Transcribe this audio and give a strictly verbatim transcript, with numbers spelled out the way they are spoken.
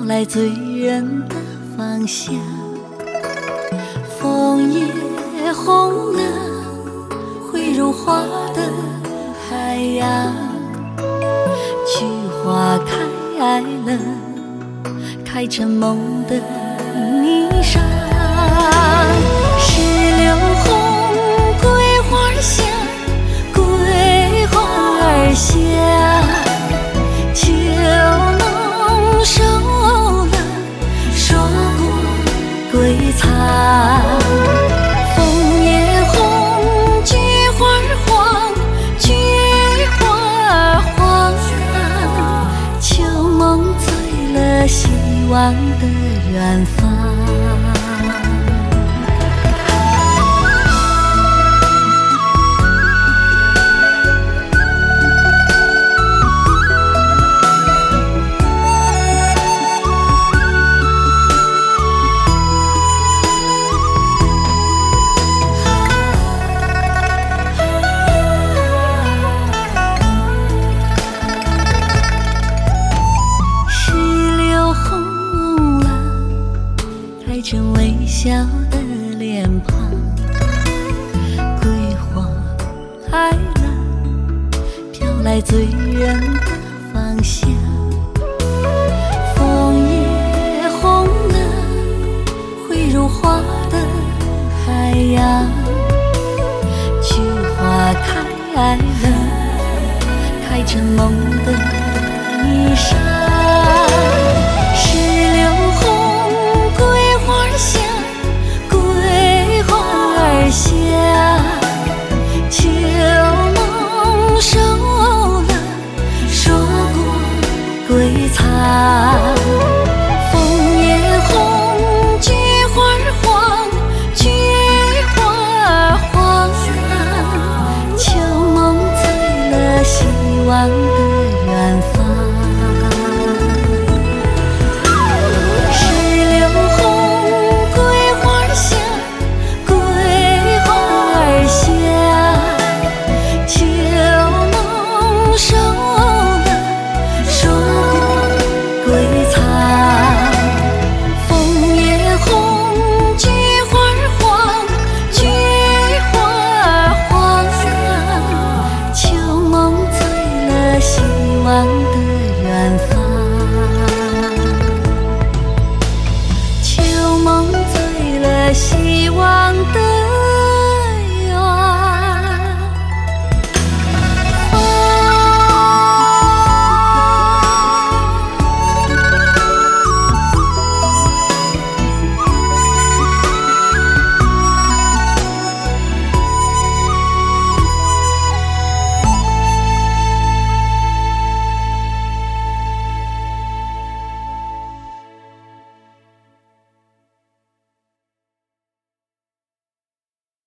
来醉人的芳香。枫叶红了，会如花的海洋。菊花开了，开成梦的霓裳。石榴红，桂花香，桂花香。秋浓收了，说过归藏。枫叶红，菊花黄，菊花黄。秋梦醉了，希望的远方。开成微笑的脸庞，桂花开了，飘来醉人的芳香。枫叶红了，会如花的海洋。菊花开了，开成梦的霓裳。秋浓收了，说过归藏。枫叶红，菊花黄，菊花黄。秋梦醉了，希望的远方。希望的远方。